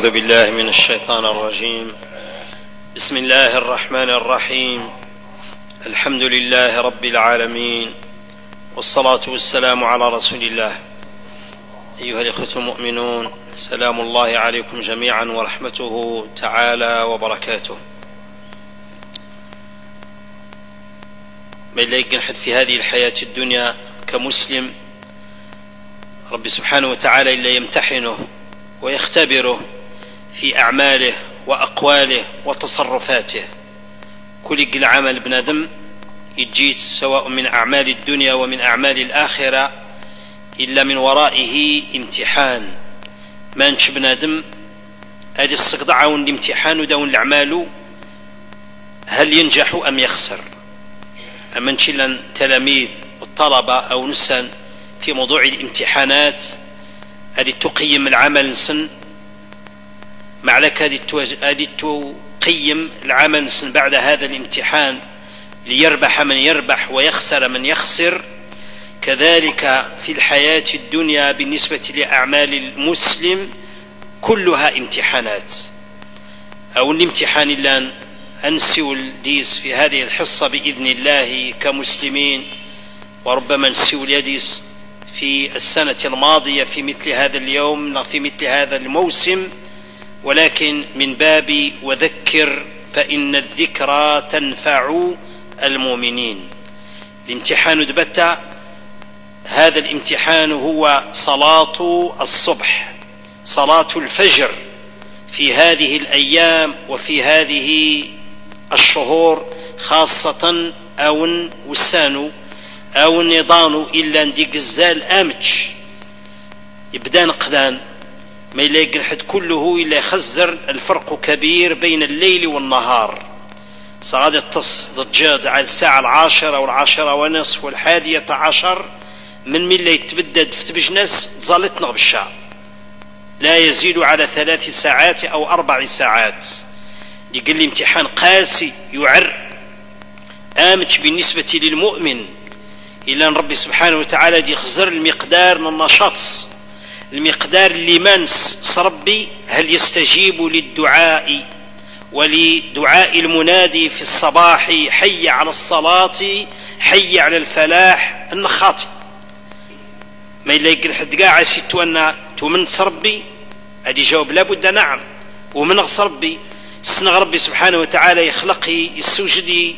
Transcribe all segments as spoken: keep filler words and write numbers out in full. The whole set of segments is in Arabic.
أعوذ بالله من الشيطان الرجيم. بسم الله الرحمن الرحيم. الحمد لله رب العالمين، والصلاة والسلام على رسول الله. أيها الإخوة المؤمنون، سلام الله عليكم جميعا ورحمته تعالى وبركاته. ما إلا ينحد في هذه الحياة الدنيا كمسلم رب سبحانه وتعالى إلا يمتحنه ويختبره في أعماله وأقواله وتصرفاته. كل العمل بنادم يجيت سواء من أعمال الدنيا ومن أعمال الآخرة إلا من ورائه امتحان. ما نش بنادم هذه الصقدعة والامتحان ودون الأعمال هل ينجح أم يخسر. أما نشيل تلاميذ والطلبة أو نسان في موضوع الامتحانات هذه تقيم العمل سن معلك هذه تقيم العمل سن بعد هذا الامتحان ليربح من يربح ويخسر من يخسر. كذلك في الحياة الدنيا بالنسبة لأعمال المسلم كلها امتحانات. أو الامتحان اللي أنسيو الديس في هذه الحصة بإذن الله كمسلمين، وربما نسيو اليديس في السنة الماضية في مثل هذا اليوم في مثل هذا الموسم، ولكن من باب وذكر فإن الذكرى تنفع المؤمنين. الامتحان دبتا هذا الامتحان هو صلاة الصبح، صلاة الفجر في هذه الأيام وفي هذه الشهور خاصة أو وسانو أو النضان إلا نديك الزال آمج يبدا نقدان ما يلاقي الحد كله إلا يخزر الفرق كبير بين الليل والنهار. صعد التص ضجاد على الساعة العاشرة والعاشرة ونصف والحادية عشر من من اللي يتبدد في تبجنس ظلتنا بالشعر لا يزيد على ثلاث ساعات أو أربع ساعات. يقول لي امتحان قاسي يعر آمج بالنسبة للمؤمن إلا أن ربي سبحانه وتعالى دي يخزر المقدار من النشاط، المقدار اللي منس صربي هل يستجيب للدعاء ولدعاء المنادي في الصباح حي على الصلاة حي على الفلاح النخاطي. ما إلا يقول حد قاعد ستوانا تومن صربي هذه جواب لابد نعم. ومن صربي سنغ ربي سبحانه وتعالى يخلقي السوجدي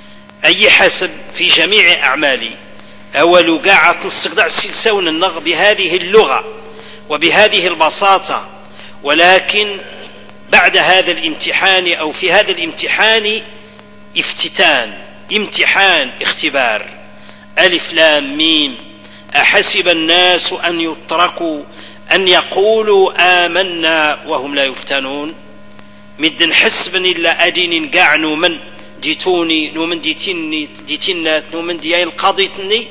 أي حسب في جميع أعمالي. أول قاعة نستقدع سلسون النغ بهذه اللغة وبهذه البساطة، ولكن بعد هذا الامتحان أو في هذا الامتحان افتتان، امتحان اختبار. ألف لام ميم أحسب الناس أن يتركوا أن يقولوا آمنا وهم لا يفتنون. مد نحسب إلا أدين قاع نومن ديتوني نومن ديتيني ديتينات نومن دياي القاضيتني،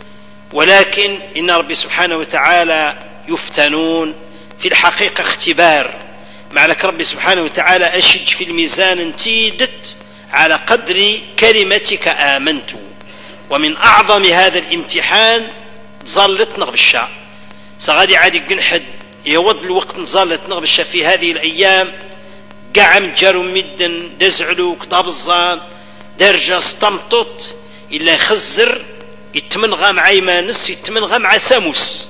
ولكن إن ربي سبحانه وتعالى يفتنون في الحقيقة اختبار. معلك ربي سبحانه وتعالى أشج في الميزان انتيدت على قدر كلمتك آمنت. ومن أعظم هذا الامتحان ظلتنا بالشاء سغادي عادي قنحد يود الوقت نظلتنا بالشاء في هذه الأيام قعم جارو مدن دزعلو كتاب الظان درجة استمطط إلا يخزر يتمنغى مع يمانس يتمنغى مع ساموس.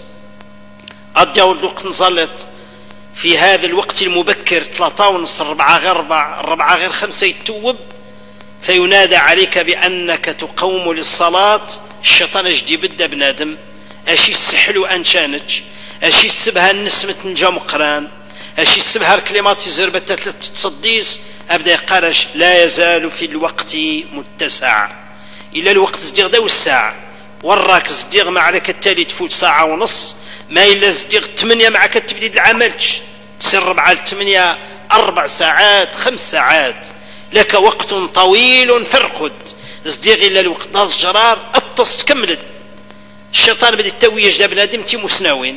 أديو الوقت نظلت في هذا الوقت المبكر ثلاثة ونص ربعة غير ربع ربعة غير خمسة يتوب فينادى عليك بأنك تقوم للصلاة. الشيطان اجدي بدا بنادم اشي السحلو انشانج اشي السبها النسمة نجام قران اشي السبها الكلمات زربة تصديس ابدا يقارش لا يزال في الوقت متسع. الى الوقت زديغ داو الساعة وراك زديغ ما عليك التالي تفوت ساعة ونص ما إلا زديغ تمنية معك تبديد العملش تصير ربعة التمنية أربع ساعات خمس ساعات لك وقت طويل فرقد زديغ إلا الوقت ناس جرار أطس تكملت. الشيطان بدي التويج لابنادم تي مسناوين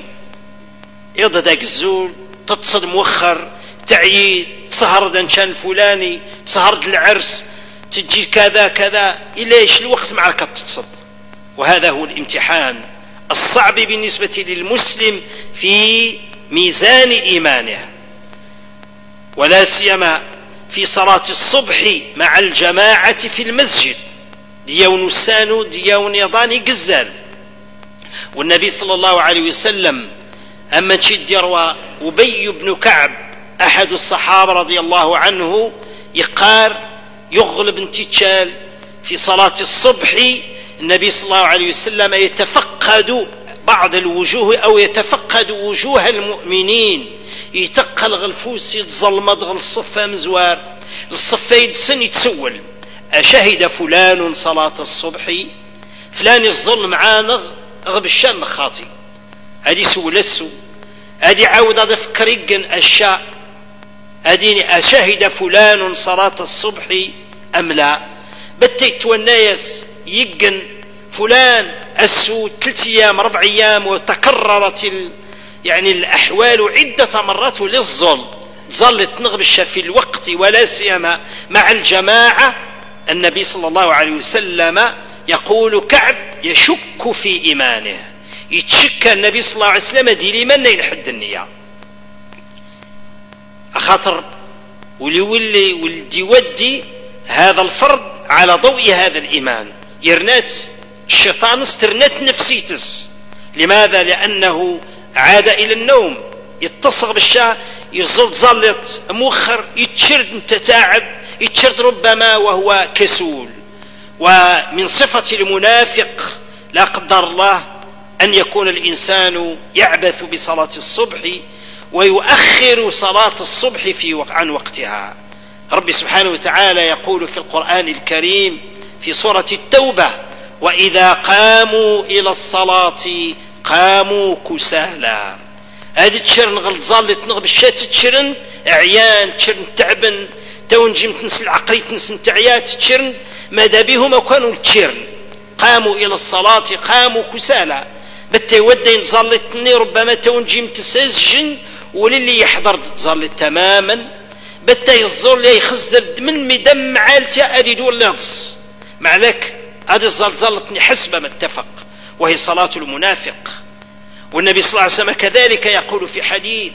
يضا داك الزول تتصد موخر تعيد سهر دنشان الفلاني سهر العرس تجي كذا كذا إليش الوقت معك تتصد. وهذا هو الامتحان الصعب بالنسبة للمسلم في ميزان إيمانه. ولا سيما في صلاة الصبح مع الجماعة في المسجد ديون السانو ديون يضاني قزال. والنبي صلى الله عليه وسلم أما تشد يروى أبي بن كعب أحد الصحابة رضي الله عنه يقار يغلب انتشال في صلاة الصبح. النبي صلى الله عليه وسلم يتفقد بعض الوجوه أو يتفقد وجوه المؤمنين يتقل غلفوس يتظلمض غل الصفة مزوار الصفة يدسن يتسول أشهد فلان صلاة الصبح فلان الظلم معانا غب الشان خاطي هذه سولسو هذه عاود هذا فكر يقن الشاء هذه أشهد فلان صلاة الصبح أم لا بتيت والناس يقن فلان السو ثلاث أيام ربع أيام وتكررت ال... يعني الأحوال عدة مرات للظلم ظلت نغبش في الوقت ولا سيما مع الجماعة. النبي صلى الله عليه وسلم يقول كعب يشك في إيمانه يتشك النبي صلى الله عليه وسلم دي لمن ينحد النية أخاطر ولي ولي ولدي ودي هذا الفرد على ضوء هذا الإيمان يرنات الشيطان استرنت نفسيتس. لماذا؟ لأنه عاد إلى النوم يتصغ بالشاء يظل ظلت مؤخر يتشرد تتاعب يتشرد ربما وهو كسول. ومن صفة المنافق لا قدر الله أن يكون الإنسان يعبث بصلاة الصبح ويؤخر صلاة الصبح في وق... عن وقتها. رب سبحانه وتعالى يقول في القرآن الكريم في سورة التوبة وإذا قاموا إلى الصلاة قاموا كسالى. هذه تشرن غلظال تنغب الشات تشرن عيان تشرن تعبن تونجم تنس العقلي تنس تعيات تشرن ماذا بهم كانوا تشرن قاموا إلى الصلاة قاموا كسالى. بتا يودين ظلتني ربما تونجم تسجن وللي يحضر تظل تماما بتا يظل يخزر من مدم عالتي أدي دول لغص معلك هذه الزلزلتني حسب ما اتفق وهي صلاة المنافق. والنبي صلى الله عليه وسلم كذلك يقول في حديث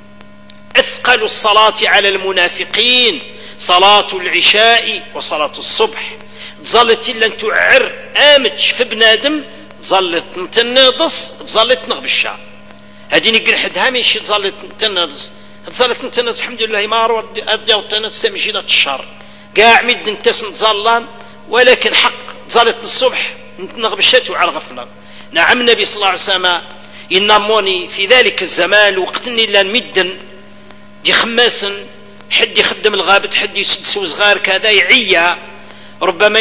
أثقل الصلاة على المنافقين صلاة العشاء وصلاة الصبح. ظلت لن تعر آمتش في بنادم ظلت نتنضص ظلت نغبشها هذه نقل حد هامش ظلت نتنضص ظلت نتنضص الحمد لله ما رو أدى وتنضص تمشي الشر قاع مد نتس نتظلم ولكن حق ظلت الصبح نغبشت على غفلة. نعم النبي صلى الله عليه وسلم يناموني في ذلك الزمان وقتني لا نمدن دي خماسا حد يخدم الغابت حد يسد سو صغار كذا يعيا ربما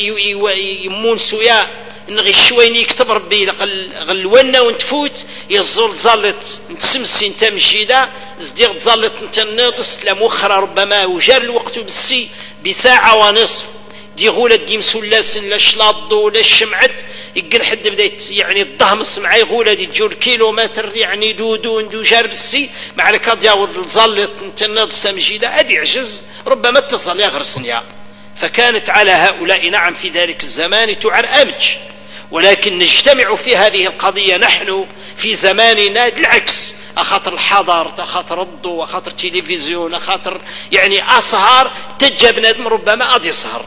يمون سويا نغي شويني يكتب ربي غلونا ونتفوت يزول ظلت نتسمسي نتا مجيدا زدير ظلت نتا ناضس لمخرى ربما وجار الوقت بالسي بساعة ونصف دي غولة دي مسلاسن لا شلاضو لا شمعت يقل حد بدا يعني الضهمس معي غولة دي تجور كيلومتر يعني دودو ندو جار بالسي مع لك دياول ظلت نتا ناضس مجيدا ادي عجز ربما اتصل يا غرسنيا. فكانت على هؤلاء نعم في ذلك الزمان تعر أمج. ولكن نجتمع في هذه القضية نحن في زماننا بالعكس أخاطر الحضر أخاطر الضوء أخاطر التلفزيون أخاطر يعني أسهر تجب ندم ربما أدي سهر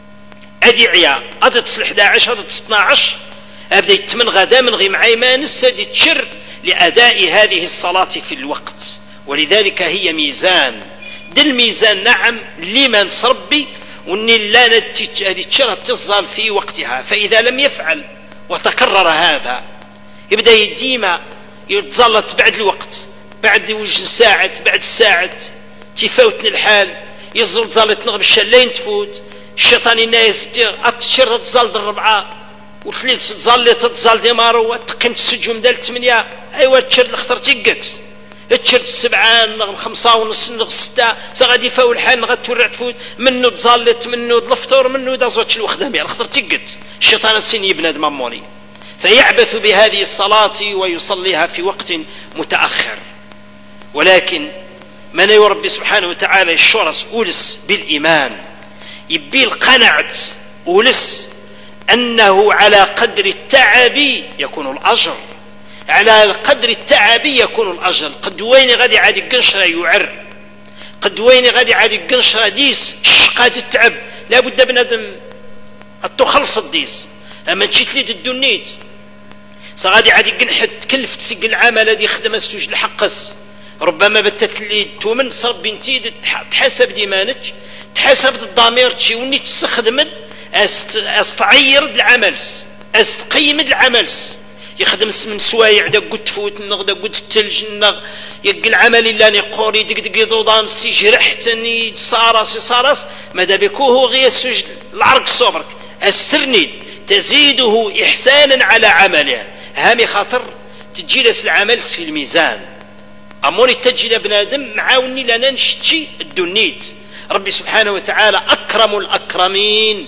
أدي عيا أدي تصل أحد عشر أدي اثنا عشر أبدا يتمن غدا من غي معي ما نسى تشر لأداء هذه الصلاة في الوقت. ولذلك هي ميزان دل ميزان نعم لمن صربي وان لا نتشغل تصل في وقتها. فإذا لم يفعل وتكرر هذا يبدأ يديما يتزلط بعد الوقت بعد وجه الساعة بعد الساعة تفوتني الحال يزل زلط نغب الشلين تفوت الشيطان الناس أتشر تزلط الربعة وثليل تزلط تزل ديمارو وتقيمت السجوم دال الثمانية أيوة تشر الخطر تيقت تشرد السبعة نغ الخمسة ونص نغ الستة سغادي فاو الحال نغ تورع تفوت منو تزالت منو الفطور منو دازوتش الوخدامي الخطر تيقت الشيطان السن يبنى ماموني فيعبث بهذه الصلاة ويصليها في وقت متأخر. ولكن من يربي سبحانه وتعالى الشرس أولس بالإيمان يبي القنعت أولس أنه على قدر التعب يكون الأجر على قدر التعب يكون الأجر. قد وين غادي عادي قنشرة يعر قد وين غادي عادي قنشرة ديس شقات التعب لابد بنادم التخلص الديس اما تشيت لي الدنيت سغادي عادي قنحت تكلف تسق العمل الذي خدم استوج الحقس ربما بتت لي تومن صرب بنتي تحسب ديمانك تحسب الضمير تشي وني تستخدم است استعير العمل استقيم العمل يخدم من سوايع دا قد تفوت النغ دا قد التلج النغ يق العمل اللي نقوري دق دق ضودان سي جرحتني صارس صارس ماذا بكوه غي السجل العرق صبرك السرني تزيده إحسانا على عمله هامي خاطر تجلس العمل في الميزان أموري تجي بنادم معاوني لنا نشتشي الدنيت ربي سبحانه وتعالى أكرم الأكرمين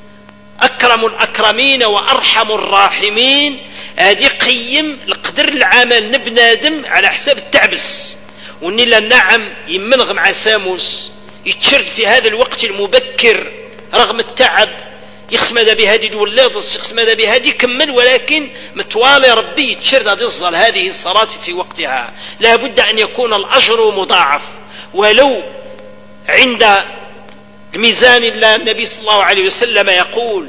أكرم الأكرمين وأرحم الراحمين هذه قيم القدر العمل نبنادم على حساب التعبس وني نعم يمنغ مع ساموس يتشرد في هذا الوقت المبكر رغم التعب يقسم هذا بهذه الولادس يقسم هذا بهذه كمل ولكن متوالي ربي يتشرد هذه الصلاة هذه الصلاة في وقتها لا بد أن يكون الأجر مضاعف ولو عند الميزان الله النبي صلى الله عليه وسلم يقول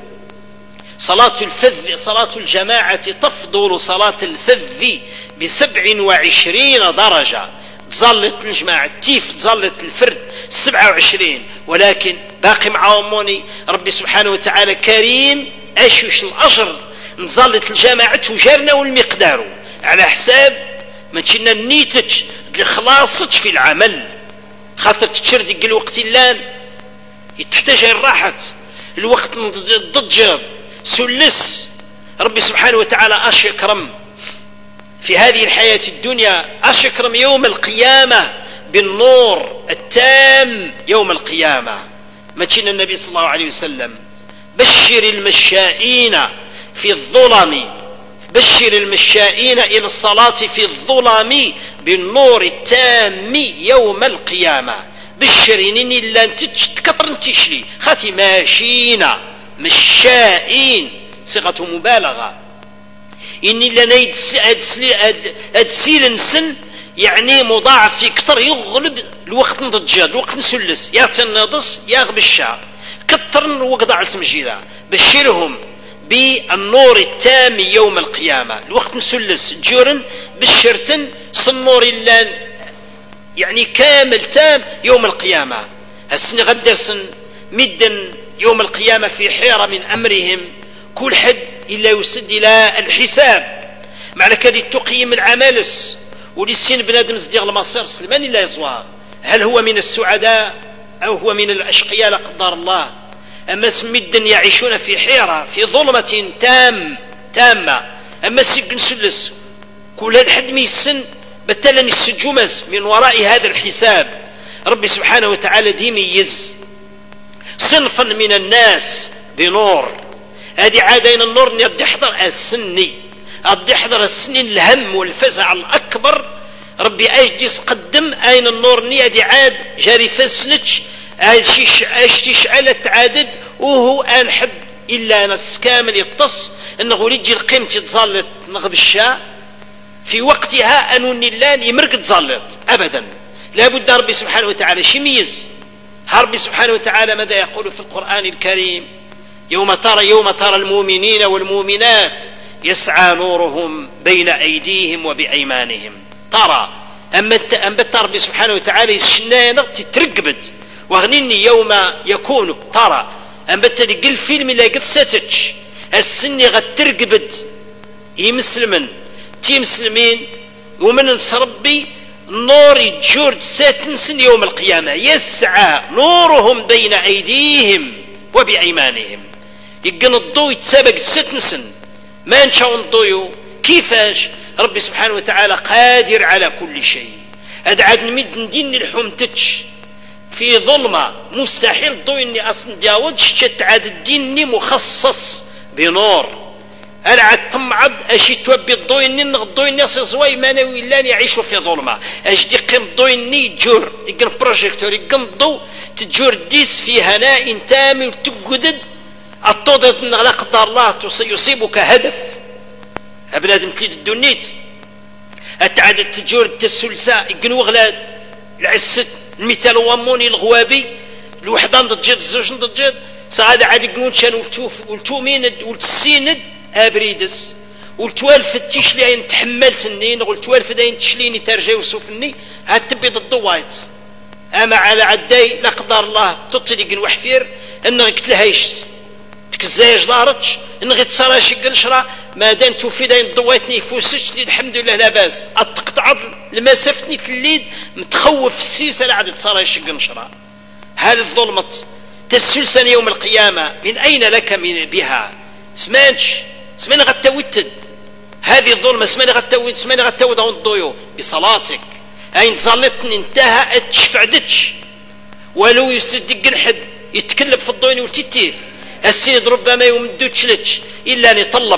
صلاة الفذ صلاة الجماعة تفضل صلاة الفذ بسبع وعشرين درجة تظلت الجماعة تيف تظلت الفرد سبعة وعشرين ولكن باقي معاوموني ربي سبحانه وتعالى كريم أشوش الأجر نظلت الجماعة تجارنا والمقدار على حساب ما تشنا النيتج لخلاصك في العمل خاطر تشرد الوقت اللان يتحتاج الراحة الوقت ضجر سلس ربي سبحانه وتعالى أشكرم في هذه الحياة الدنيا أشكرم يوم القيامة بالنور التام يوم القيامة ما تشين النبي صلى الله عليه وسلم بشر المشائين في الظلم بشر المشائين إلى الصلاة في الظلم بالنور التام يوم القيامة بشريني إلا تكتر تشري خاتي ماشيين مشائين صيغة مبالغة إني لنا أدسيل نسن يعني مضاعف في كتر يغلب الوقت نضجاد الوقت نسلس يا تنضس يا غبشا كتر وقضع التمجيدة بشرهم بالنور التام يوم القيامة الوقت نسلس جورن بشرتن صنور اللان يعني كامل تام يوم القيامة السن غدرسن مدا يوم القيامة في حيرة من أمرهم كل حد إلا يسد إلى الحساب معنى كذي تقيم العمالس ولسين بنادم صديق المصير سلمان إلا يصوها هل هو من السعداء أو هو من الأشقياء لا قدر الله أما سمدا يعيشون في حيرة في ظلمة تام تامة أما سجن سلس كل الحد ميسن بتلا السجومز من وراء هذا الحساب ربي سبحانه وتعالى ديم يز صنفا من الناس بنور هذه عادين النور يدي حضر السني يدي حضر السني الهم والفزع الأكبر ربي أجدس قدم أين النور نيادي عاد جاري فسلتش أشتي شعلت عادد وهو أنحب إلا نس كامل يتص أنه يجي القيمة تظلت نغب الشاء في وقتها أنو النلان يمرق تظلت أبدا لا بد ربي سبحانه وتعالى شميز ربي سبحانه وتعالى ماذا يقول في القرآن الكريم يوم ترى يوم ترى المؤمنين والمؤمنات يسعى نورهم بين أيديهم وبأيمانهم ترى أما أنبت ربي سبحانه وتعالى الشنانة تترقبت واغنيني يوم يكون ترى أنبت دق الفيلم اللي قد ساتتش السني غد ترقبت يمسلمن تي مسلمين ومن ربي نور جورج ساتنسن يوم القيامة يسعى نورهم بين أيديهم وبأيمانهم يقن الضوء يتسابق ساتنسن ما نشاو الضوء كيفاش ربي سبحانه وتعالى قادر على كل شيء أدعاد نمد ندين الحمتش في ظلمة مستحيل الضوء اني اصلا جاودش تتعاد الدين مخصص بنور ألعد تمعض أشي توبي الضوء اني الضوء اني صزوي ما نوي لان يعيشوا في ظلمة أجدي قيم الضوء اني جور يقن بروجيكتور يقن الضوء تجور ديس في هناء تام وتقدد الطودة ان لا قدر الله يصيبك هدف أبنادم تليد الدنيت أتعاد تجور التسلساء يقن وغلاد العسد المثال هو موني الغوابي الوحده ضجد الزوج ضجد سعاد عاد يقولون شان ولتومين ولتسيند ابريدس ولتوالف تشلي تحملت النين ولتوالف داين تشليني ترجي وسوفني هاد تبي ضد وايت اما على عداي لا قدر الله تطلق وحفير ان قلت لها ايش تكزايج دارتش ان غير تصرا شي قنشره ما دام توفي داين ضويتني فوسش الحمد لله لاباس اتقطع المسافتني في الليل متخوف السيسه لا عاد تصرا شي قنشره هذه الظلمه تسلسل يوم القيامه من اين لك من بها سمانش سماني غتوتد هذه الظلمه سماني غتوت سماني غتوت الضيو بصلاتك اين ظلتني انتهى اتشفعدتش ولو يصدق الحد يتكلب في الضوين والتتيف السيد ربما يمدوتشلتش الا ان يطلب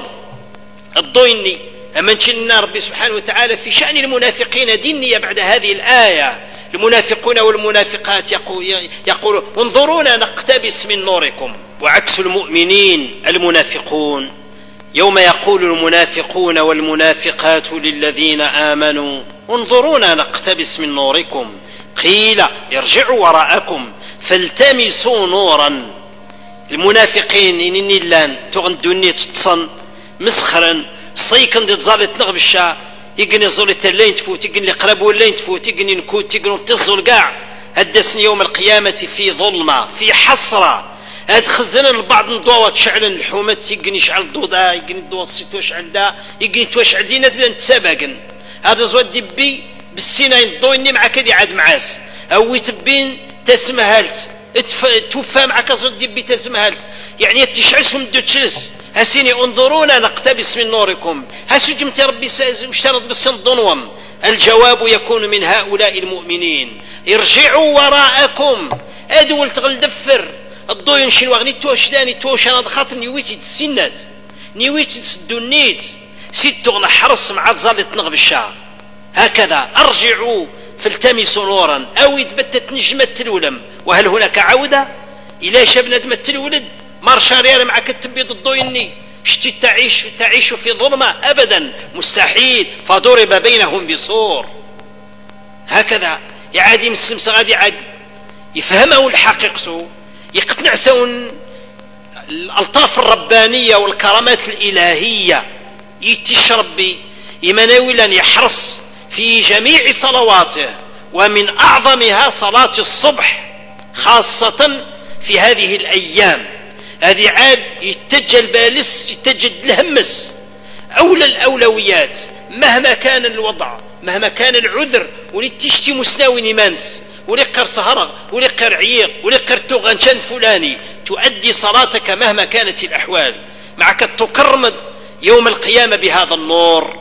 الضويني اما نشلنا ربي سبحانه وتعالى في شان المنافقين دينية بعد هذه الايه المنافقون والمنافقات يقول يقولون انظرونا نقتبس من نوركم وعكس المؤمنين المنافقون يوم يقول المنافقون والمنافقات للذين آمنوا انظرونا نقتبس من نوركم قيل ارجعوا وراءكم فالتمسوا نورا المنافقين إنني لان تغندوني تتصن مسخرا صيكن دي تزالت نغبشا يقني زولت اللين تفوت يقني قربوا اللين تفوت يقني نكوت يقني تزول قاع هدسني يوم القيامة في ظلمة في حسرة هاد خزنا البعض ندوة تشعل الحومة يقني يشعل الضوضاء يقني الضوء توشعل دا يقني توشعل دينا تبدا نتسابقن هذا زواد دبي بالسينين الضويني مع كدي عاد معاس او يتبين تسمهلت توفى معك زواد دبي تسمهلت يعني تشعسهم دوتشلس هسيني انظرونا نقتبس من نوركم هسجمت ربي مشترط بالسنضنوم الجواب يكون من هؤلاء المؤمنين ارجعوا وراءكم ادول تغل دفر الضوء ينشن وغني توش داني توش انا خاطر نيويتي تسنات نيويتي تسدونيت سيد تغنى حرص مع تزالت نغب الشعر هكذا ارجعوا فالتمسوا نورا او يتبتت نجمة تلولم وهل هناك عودة الى شبنة التلولد مارشارير معك التبيض الضويني شتي تعيش تعيش في ظلمة ابدا مستحيل فضرب بينهم بسور هكذا يعادي مسمس غادي عاد يفهمه الحقيقة يقتنع سون الألطاف الربانية والكرامات الإلهية يتشربي يمناولا يحرص في جميع صلواته ومن أعظمها صلاة الصبح خاصة في هذه الأيام هذه عاد يتجه البالس يتجه الهمس أولى الأولويات مهما كان الوضع مهما كان العذر ولتشتي مسناوي نمانس ولقر سهرة ولقر عيق ولقر تغنشان فلاني تؤدي صلاتك مهما كانت الأحوال معك تكرمد يوم القيامة بهذا النور.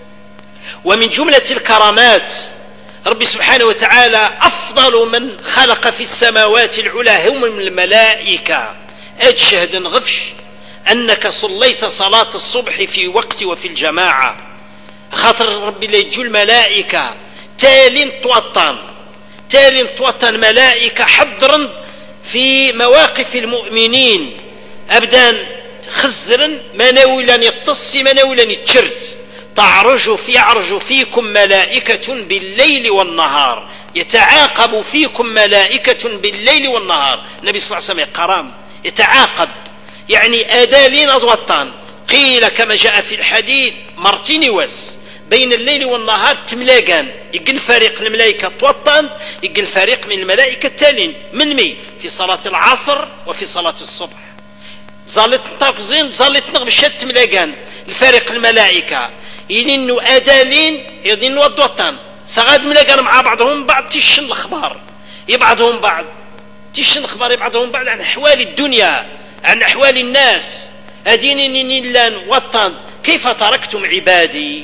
ومن جملة الكرامات ربي سبحانه وتعالى أفضل من خلق في السماوات العلى هم الملائكة أجشهد غفش أنك صليت صلاة الصبح في وقت وفي الجماعة خاطر ربي ليجو الملائكة تالين توطن تالين توطن ملائكة حضرا في مواقف المؤمنين أبدا خزرا مناولا يتص مناولا يتشرت تعرج في يعرج فيكم ملائكة بالليل والنهار يتعاقب فيكم ملائكة بالليل والنهار النبي صلى الله عليه وسلم قرام يتعاقب يعني آدالين أضوطان قيل كما جاء في الحديث مرتين وس بين الليل والنهار تملاقان يقل فريق الملائكة توطن يقل فريق من الملائكة التالين من مي في صلاة العصر وفي صلاة الصبح ظلت نطاقزين ظلت نغبشت تملاقان الفريق الملائكة ينينو آدالين يدينو الضوطان سغاد ملاقان مع بعضهم بعض تشن الأخبار يبعضهم بعض تشن الأخبار يبعضهم بعض عن أحوال الدنيا عن أحوال الناس أديني لان وطن كيف تركتم عبادي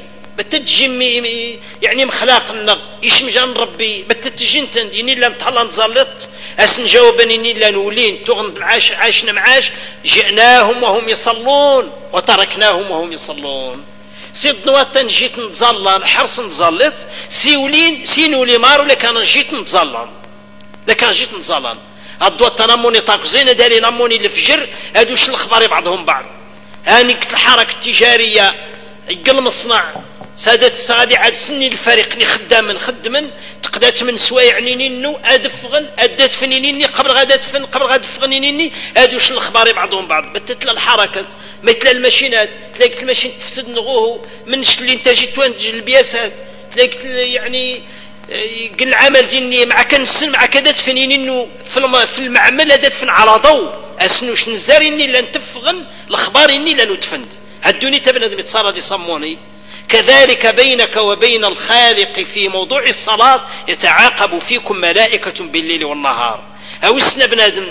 بتتجمي يعني مخلاق النغ يشمجان ربي بتتجنتن يني لان تهلا نزلت اسن جاوبني يني لان ولين تغن عاش عاشنا معاش جئناهم وهم يصلون وتركناهم وهم يصلون سيد نواتن جيت نتظلن حرص نتظلت سيولين سينولي مارو لكان جيت نتظلن لكان جيت نتظلن هادو التنموني طاقزين داري نموني الفجر هادوش الاخبار بعضهم بعض هاني الحركة التجارية يقل مصنع سادة السغادي عاد سني الفريق اللي خدام خدمن تقدات من سوايع نينينو ادفغن ادات فنينيني قبل غادا دفن قبل غادا دفغنينيني ادوش الاخبار بعضهم بعض بتتلا الحركات مثل الماشينات تلاقيت الماشين تفسد نغوه منش اللي انت جيت توانتج البياسات تلاقيت يعني قل العمل ديني مع كنسن مع كذا تفنينينو في المعمل هذا تفن على ضوء اسنوش نزاريني لان تفغن الاخبار اني لن تفند هدوني تبنى متصارى دي صموني. كذلك بينك وبين الخالق في موضوع الصلاة يتعاقب فيكم ملائكة بالليل والنهار. أو اسنا بنادم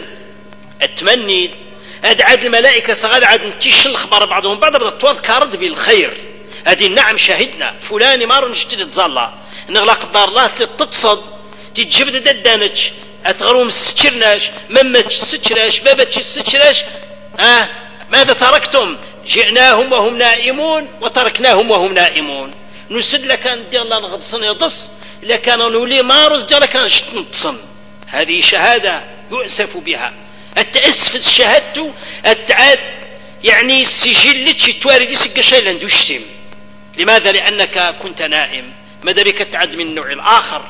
التمني أدعاد الملائكة سغاد عاد نتيش الخبر بعضهم بعض بدأ تذكرد بالخير هذه نعم شاهدنا فلان ما رنجتد تظل نغلا قدار الله تتصد تتجبد ددانج أتغروم السكرناش مما تسكراش بابا تسكراش آه ماذا تركتم جئناهم وهم نائمون وتركناهم وهم نائمون نسد لكان دير الله نغضصن يضص لكان نولي مارس دير لكان جت نتصن. هذه شهادة يؤسف بها التأسف شهادته التعاد يعني السجل تشتواري سق شيء لن تشتم. لماذا؟ لأنك كنت نائم. ماذا بك تعد من النوع الآخر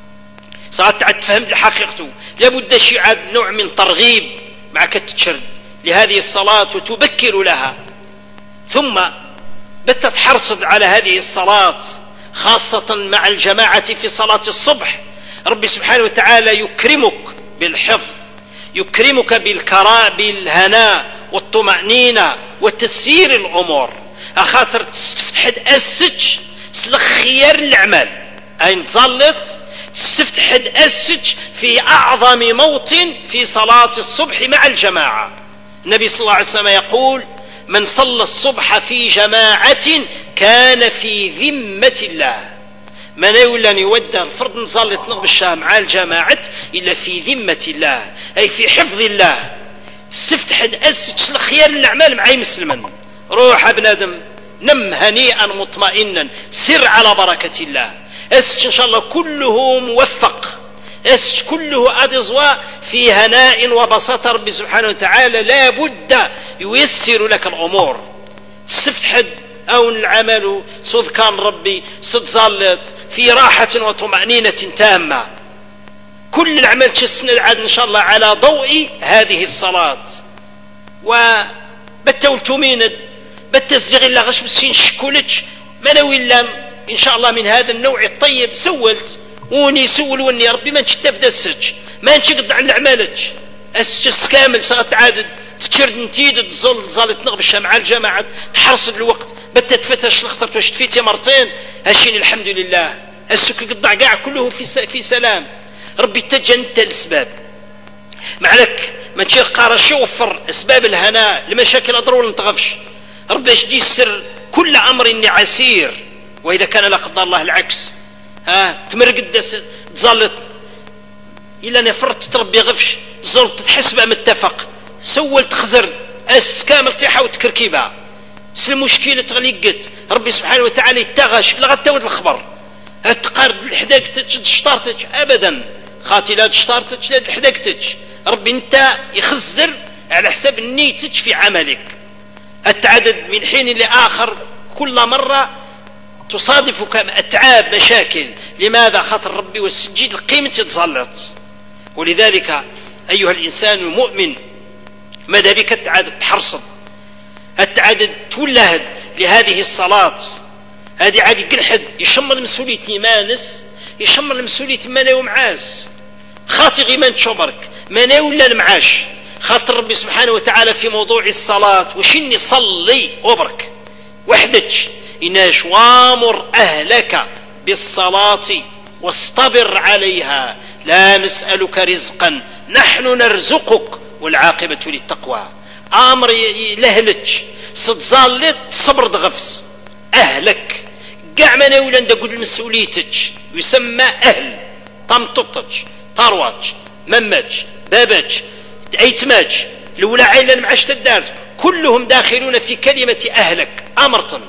صارت تعد فهمت حقيقته لابد شيء نوع من ترغيب معك تتشرد لهذه الصلاة وتبكر لها ثم بت تحرصد على هذه الصلاة خاصة مع الجماعة في صلاة الصبح. ربي سبحانه وتعالى يكرمك بالحفظ يكرمك بالكراء بالهناء والطمأنينة وتسيير الأمور أخاطر تستفتح أسج سلخ خيار الأعمال أين ظلت تستفتح أسج في أعظم موطن في صلاة الصبح مع الجماعة. النبي صلى الله عليه وسلم يقول من صلى الصبح في جماعة كان في ذمة الله. من يولا يودى الفرد نصلي تنقب الشام مع الجماعة إلا في ذمة الله أي في حفظ الله. استفتح أسج الخيار الأعمال معي مسلما روح ابن آدم نم هنيئا مطمئنا سر على بركة الله. أسج إن شاء الله كله موفق أسج كله أدزواء في هناء وبساطة. ربي سبحانه وتعالى لا بد ييسر لك الأمور استفتح أو العمل صد كان ربي صد ظلت في راحة وطمأنينة تامة. كل العمل تسند عاد إن شاء الله على ضوء هذه الصلاة وبالتولتمين بالتسجيل الله غش بسين شكولتش منو إلا إن شاء الله من هذا النوع الطيب سولت وني سول وني ربي ما نشتف دسج ما نشقد عن العمالج السجس كامل صارت عادد تشرد نتيد تظل ظلت نغبش مع الجماعة تحرص الوقت بتتفتش لخطر توشت فيتي مرتين هالشين الحمد لله السك قطع قاع كله في في سلام. ربي تجنت الاسباب معلك ما تشير قارة شوفر اسباب الهناء لمشاكل اضرول نتغفش. ربي يشدي السر كل امر اني عسير واذا كان لا قدر الله العكس ها تمرقد تظلت الا نفرت تربي غفش تظل تحسبها متفق سولت خزر اس كامل تيحا وتكركيبها المشكلة تغليقت. ربي سبحانه وتعالى يتغش لغاية تود الخبر هتقارب الحداقتك شطارتك ابدا خاطي لا شطارتك لا الحداقتك. ربي انت يخزر على حساب نيتك في عملك. التعدد من حين لاخر كل مرة تصادفك اتعاب مشاكل. لماذا؟ خاطر ربي والسجيد القيمة تتسلط. ولذلك ايها الانسان المؤمن ماذا بك التعدد تحرصد التعدد تولهد لهذه الصلاة. هذه عادي كل حد يشمر مسؤولية مانس يشمر مسؤولية مانا ومعاز خاطي غيمان شمرك مانا ولا المعاش. خاطر ربي سبحانه وتعالى في موضوع الصلاة وشني صلي أبرك وحدك إناش وامر أهلك بالصلاة واصطبر عليها لا نسألك رزقا نحن نرزقك والعاقبة للتقوى. امر لهلك صدزالت صبر دغفس اهلك قاع ما نولا نقول المسؤوليتك يسمى اهل طمططك طرواتك ممك بابك ايتماك لولا عيلا معاش تدار كلهم داخلون في كلمة اهلك. امرتم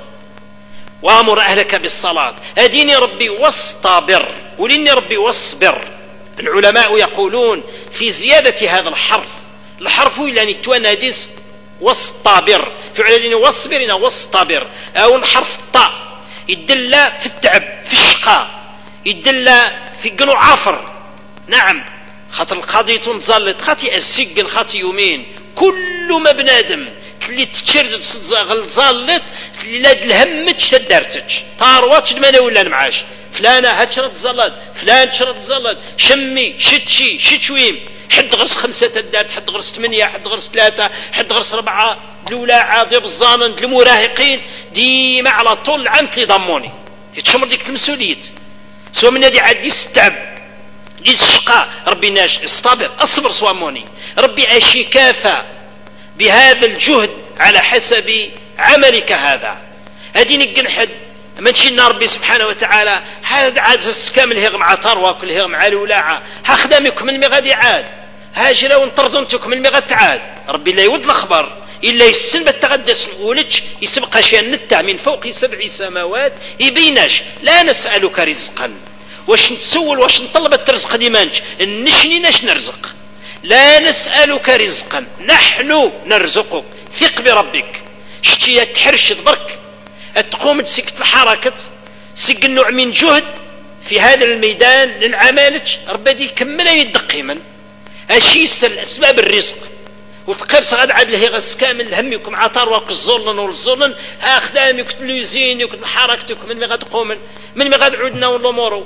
وامر اهلك بالصلاة اديني ربي واصطبر ولني ربي واصبر. العلماء يقولون في زيادة هذا الحرف الحرف يعني تواناديس واصطبر فعلا واصبر واصطبر او حرف الطاء يدل في التعب في الشقاء يدل في قنو عافر. نعم خاطر القضية تظلت خاطي السجن خاطي يومين كل ما بنادم اللي تشرد غلظلت لا الهمتش تدارتش طارواتش ما ولا المعاش فلانة هتشرد زلط فلان تشرد زلط شمي شتشي شتشويم حد غرس خمسة تدارت حد غرس ثمانية حد غرس ثلاثة حد غرس أربعة الولاعة ضيب الظانن المراهقين ديما على طول العام تلي ضموني يتشمر ديك المسؤولية سوى من هذه عاد يستعب يسشقى ربي ناش استبر اصبر صواموني ربي اشي كافى بهذا الجهد على حسب عملك هذا هذه نقن حد من شينا ربي سبحانه وتعالى هذا عاد كامل هيغ مع تروى كل هيغ مع الولاعة ها خدامكم من مغادي عاد هاجرا وانطردونتكم من مغاد عاد ربي لا يود الخبر إلا يسن بالتغدس نقولش يسبق شيئا نتع من فوق سبع سماوات يبيناش لا نسألك رزقا واش نتسول واش نطلب الرزق ديمانش نشني ناش نرزق لا نسألك رزقا نحن نرزقك ثق بربك شتي تحرش برك تقوم تسكت الحركة سك النوع من جهد في هذا الميدان للعمالة ربي دي كملا يدقي من اشي يستر اسباب الرزق وتقرص غاد عاد لهي غس كامل همكم عطار واك الظلن والظلن ها خدامك تلوزينك حركتك من ما غاد تقوم من ما غاد عودنا والامور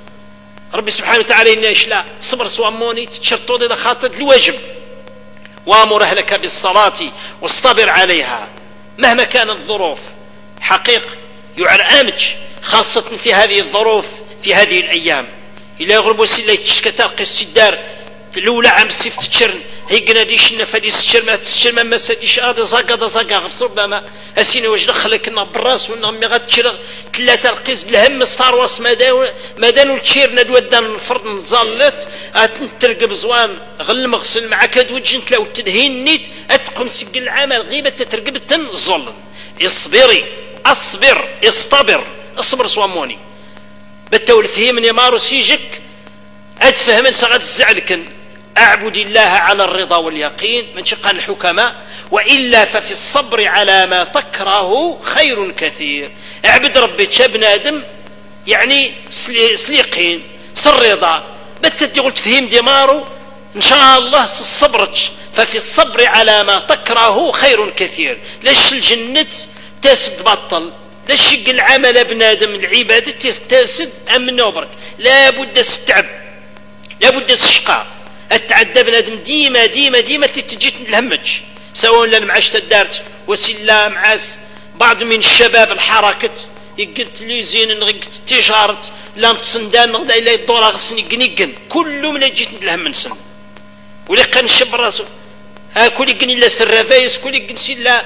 ربي سبحانه وتعالى إناش لا صبر سواموني تشرطوا ضد خاطر الواجب وامر اهلك بالصلاة واصطبر عليها مهما كانت الظروف حقيقة يعرامج خاصة في هذه الظروف في هذه الأيام إلا يغربوا سلا يتشكى تلقي السدار الأولى عم سيف تشرن هيقنا ديش نفادي السشر ما تسشر ما مساديش هذا زاقا هذا زاقا غفص ربما أسيني وجه خلكنا بالراس ونغمي غاد تشرغ ثلاثة القيز الهم ستارواس مادان والتشير ندودا من الفرد نزالت اتنترقب زوان غل مغسل معك ادوجنت لو تدهين نيت اتقم سق العمل غيبة تترقب تنظلم اصبري اصبر اصطبر اصبر صواموني بتول فهمني مارو سيجك اتفهم سغد الزعلكن اعبد الله على الرضا واليقين من شقان الحكماء وإلا ففي الصبر على ما تكره خير كثير اعبد ربي تشابن آدم يعني سليقين سالرضا بتكتي قلت فهم دمارو إن شاء الله الصبرتش ففي الصبر على ما تكره خير كثير ليش الجنة تاسد بطل ليش العمل ابن آدم العبادة تاسد أم نوبرك لا بد ستعب لا بد الشقاء التعدى ابن آدم ديما ديما ديما تتجيت الهمج سواء لن معاش تدارت وسلا معاس بعض من الشباب الحركة يقلت لي زين نغيق التجارة لا تصندان نغدا إلا يدور غفصن يقنيقن كله من جيت الهم من سن ولي قان الشب راسه ها كل يقن إلا سرافايس كل يقن سلا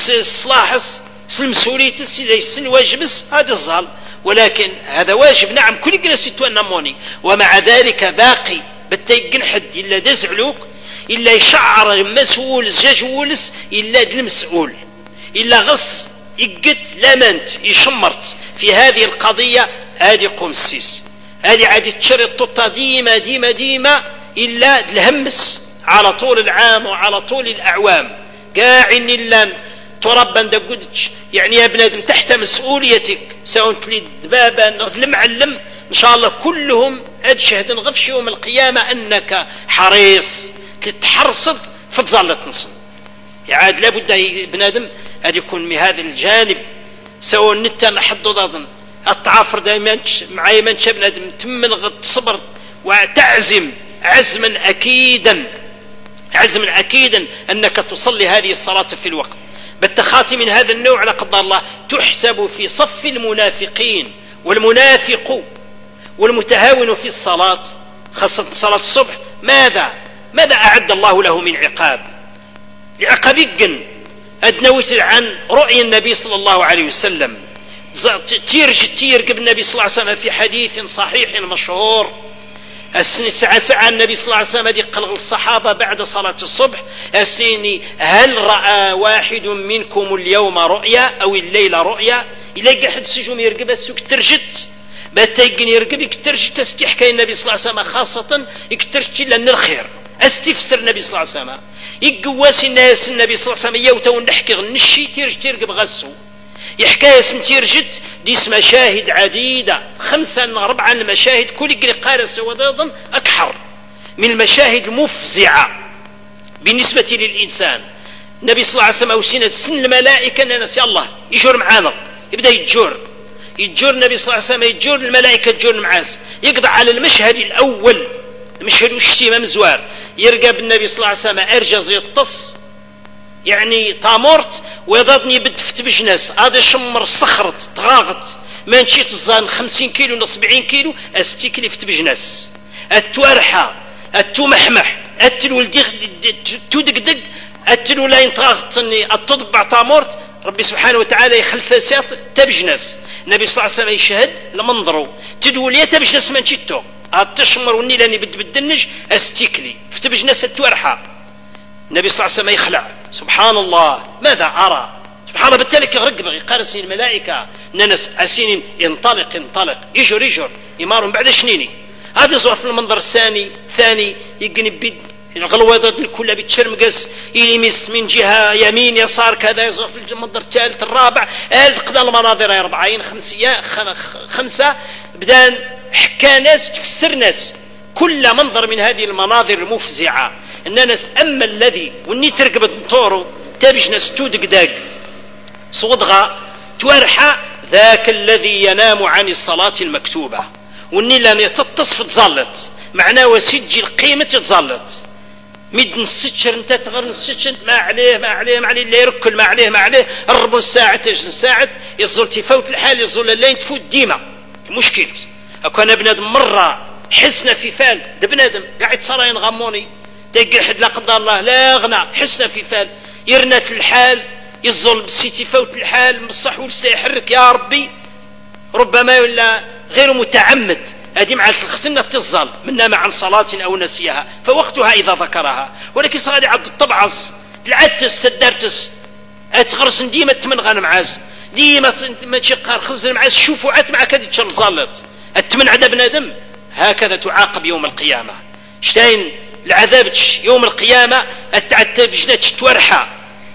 الصلاحس المسؤوليتس إلا يسن واجبس هذا الظال ولكن هذا واجب نعم كل يقن ستو النموني ومع ذلك باقي بتيقن حد إلا دزعلوك إلا يشعر مسؤول زجولس إلا المسؤول إلا غص يقت لمنت يشمرت في هذه القضية هذه قوم السيس هذه عادي تشرط ديما ديما ديما إلا الهمس على طول العام وعلى طول الأعوام قاعن إلا تربا دقودش يعني يا ابن آدم تحت مسؤوليتك سواء تلي دبابا المعلم إن شاء الله كلهم أدشهد غفش يوم القيامة أنك حريص تتحرصد فتظل تنصب يعاد لابد ابن آدم أن يكون من هذا الجانب سواء نتا نحض ضاضن التعافر دائما معي من ابن آدم تمن تصبر وتعزم عزما أكيدا عزما أكيدا أنك تصلي هذه الصلاة في الوقت بالتخاطي من هذا النوع على قدر الله تحسب في صف المنافقين والمنافق والمتهاون في الصلاة خاصة صلاة الصبح ماذا ماذا أعد الله له من عقاب لعقابيقن أدنوت عن رؤيا النبي صلى الله عليه وسلم تيرج تيرق النبي صلى الله عليه وسلم في حديث صحيح مشهور السنة ساعة ساعة النبي صلى الله عليه وسلم يقلق الصحابة بعد صلاة الصبح السنة هل رأى واحد منكم اليوم رؤيا أو الليلة رؤيا إلا قاعد سجوم يرقب السوق ترجت باتيقن يرقب يكترج تستحكي النبي صلى الله عليه وسلم خاصة يكترج لأن الخير استفسر النبي صلى الله عليه وسلم يقواس الناس النبي صلى الله عليه وسلم يوتون نحكي غنشي تيرج تيرقب غسو يحكاية سنتيرجت ديس مشاهد عديدة، خمسة أربعة المشاهد كل يقري قارس وضيضا أكحر من المشاهد المفزعة بالنسبة للإنسان. النبي صلى الله عليه وسلم أوسينا سن الملائكة أن نسي الله يجور معانا، يبدأ يتجور يتجور النبي صلى الله عليه وسلم يتجور الملائكة تجور معاس، يقضع على المشهد الأول المشهد والشتيمة مزوار، يرقب النبي صلى الله عليه وسلم أرجز يطص يعني طامورت ويضادني بدفت بجناس هذا شمر صخرت تغاغت ما نشيت الزان خمسين كيلو ولا سبعين كيلو أستي كلفت بجناس التوارحة التومحمح التلولدي تودقدق التلو لا ينطغطني التضبع طامورت ربي سبحانه وتعالى يخلف سياط تبجناس. النبي صلى الله عليه وسلم يشهد لمنظروا تدولي تبجناس من شتو التشمر وني لاني بد بدنج استيكلي فتبجناس التوارحة. النبي صلى الله عليه وسلم يخلع سبحان الله ماذا أرى سبحان الله بالتالي كغرق بغي قارسين الملائكة ننس أسين ينطلق ينطلق يجر يجر يمارون بعد شنيني هذا يصور في المنظر الثاني ثاني يقني بيد الغلوضات كلها بتشرمقس يلمس من جهة يمين يسار كذا يصور في المنظر الثالث الرابع قضى المناظر أربعين خمسية خمسة بدان حكى ناس تفسر ناس كل منظر من هذه المناظر المفزعة الناس أما الذي والني ترقبت نطورو تابش ناس تودق داق صودغة توارحة ذاك الذي ينام عن الصلاة المكتوبة والني لان يتتصف تظلت معناه وسجل قيمة تظلت مد نسجر انت تغر نسجر ما عليه ما عليه ما عليه اللي يركل ما عليه ما عليه الربع ساعة تجن ساعة يظل تفوت الحال يظل اللين تفوت ديما مشكلة أكون بنادم مرة حسنا في فال ده بنادم قاعد صار ينغموني تلقى حد لا قدر الله لا يغنى حسنا في فال يرنت الحال يظل بسيتي فوت الحال بالصح والسلا يحرك يا ربي ربما ولا غير متعمد هذه مع الختنة تظل من نام عن صلاة أو نسيها فوقتها إذا ذكرها ولكن صار عبد الطبعز العتس تدرتس أتغرس ديما تمن غنم عاز ديما ما تشقار خزن معاز شوفوا عت معك هذه تشل ظلت التمن عدا بنادم هكذا تعاقب يوم القيامة شتين العذاب يوم القيامة التعتب جنات تورحة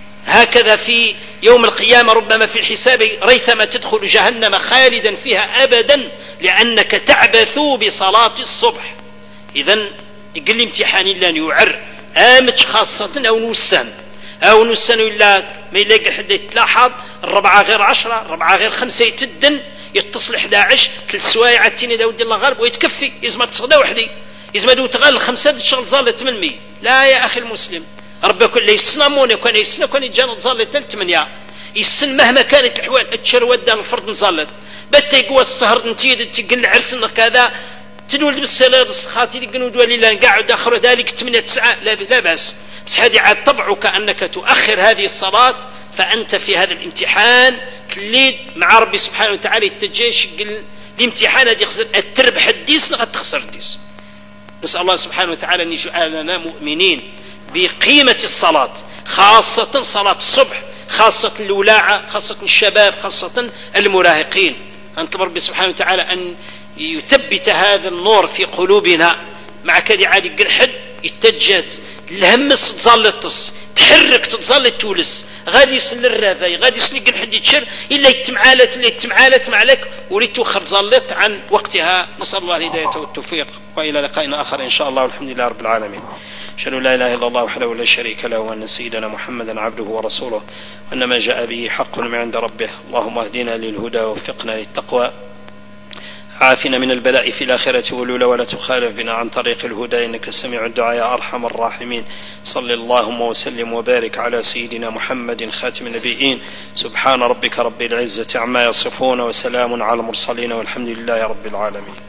هكذا في يوم القيامة ربما في الحساب ريثما تدخل جهنم خالدا فيها أبدا لأنك تعبث بصلاة الصبح. إذن يقول لي امتحان الله يعر آمج خاصة أو نوسان أو نوسان إلا ما يلاقي حد يتلاحظ الربعة غير عشرة الربعة غير خمسة يتدن يتصل إحدى عشر كل سوايع عتيني داود الله غالب ويتكفي يزمى تصغى وحدي يزمى دو تغال خمسة شغل ظالة من مي لا يا أخي المسلم ربك اللي يسنمون يكون يسنى كون يجان ظالة ثلاث من يا يسن مهما كانت الأحوال اتشر ودان الفرد نظلت بتا يقوى السهر نتيد تقل عرسنا كذا تدول بالسلام خاطي يقنوا دولي لا قاعد آخر ذلك ثمانية تسعة لا, لا بأس بس هذه عاد طبعك أنك تؤخر هذه الصلاة فأنت في هذا الامتحان تليد مع ربي سبحانه وتعالى التجيش الامتحان هذه خسر التربح الديس نغد تخسر الديس. نسأل الله سبحانه وتعالى أن يجعلنا مؤمنين بقيمة الصلاة خاصة صلاة الصبح خاصة الولاعة خاصة الشباب خاصة المراهقين. أنت ربي سبحانه وتعالى أن يثبت هذا النور في قلوبنا مع كذا عادي يقل حد يتجد الهمس تظلتس تحرك تظل تولس غادي يسل الرافي غادي يسل حد يتشر إلا يتمعالت اللي يتمعالت معلك ولتوخر ظلت عن وقتها. نسأل الله الهداية والتوفيق وإلى لقائنا آخر إن شاء الله والحمد لله رب العالمين. أشهد أن لا إله إلا الله وحده لا شريك له وأن سيدنا محمدا عبده ورسوله وأن ما جاء به حق من عند ربه. اللهم اهدنا للهدى ووفقنا للتقوى عافنا من البلاء في الآخرة والأولى ولا تخالف بنا عن طريق الهدى إنك سميع الدعاء يا أرحم الراحمين. صل اللهم وسلم وبارك على سيدنا محمد خاتم النبيين. سبحان ربك رب العزة عما يصفون وسلام على المرسلين والحمد لله رب العالمين.